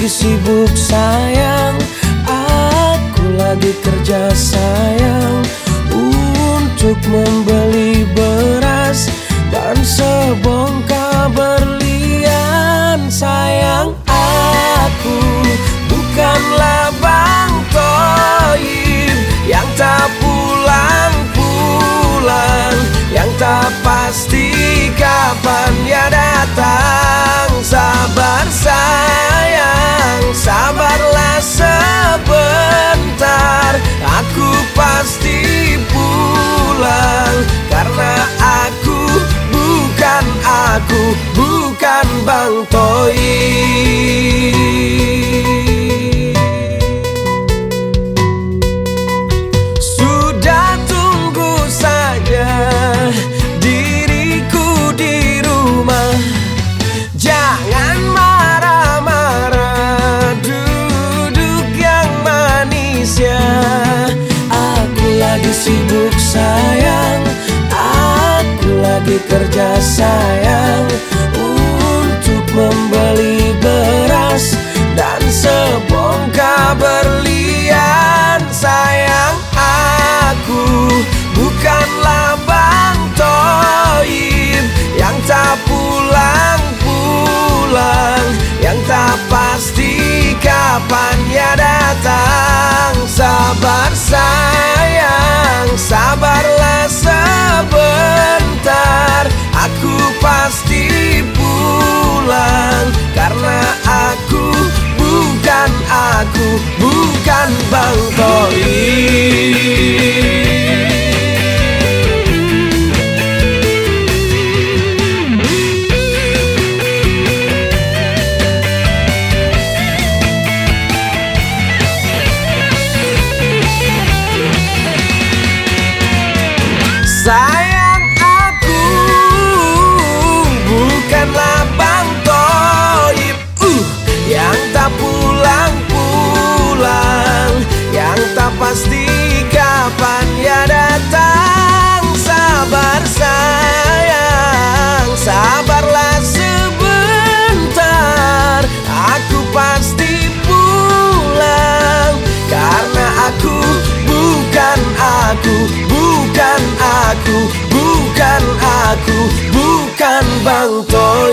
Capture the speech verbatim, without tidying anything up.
lagi sibuk sayang, aku lagi kerja sayang, untuk membeli beras dan sebongkah berlian. Sayang, aku bukanlah Bang Toib yang tak pulang-pulang, yang tak pasti kapan dia datang. Sabar sayang, sabarlah sebentar, aku pasti pulang. Karena aku bukan aku, bukan Bang Toib. Sudah tunggu saja diriku di rumah, jangan marah-marah, duduk yang manis ya. Aku lagi sibuk sayang, aku lagi kerja sayang, untuk membeli beras dan sebongkah berlian. Sayang, aku bukanlah Bang Toib yang tak pulang-pulang, yang tak pasti kapan dia datang. Sabar sayang, sabarlah sebentar, aku pasti pulang. Karena aku bukan aku, bukan Bang Toib. Sayang, aku bukanlah Bang Toib uh, yang tak pulang-pulang, yang tak pasti kapan dia datang. Sabar sayang, sabarlah sebentar, aku pasti pulang. Karena aku bukan aku, bukan aku, bukan aku, bukan Bang Toib.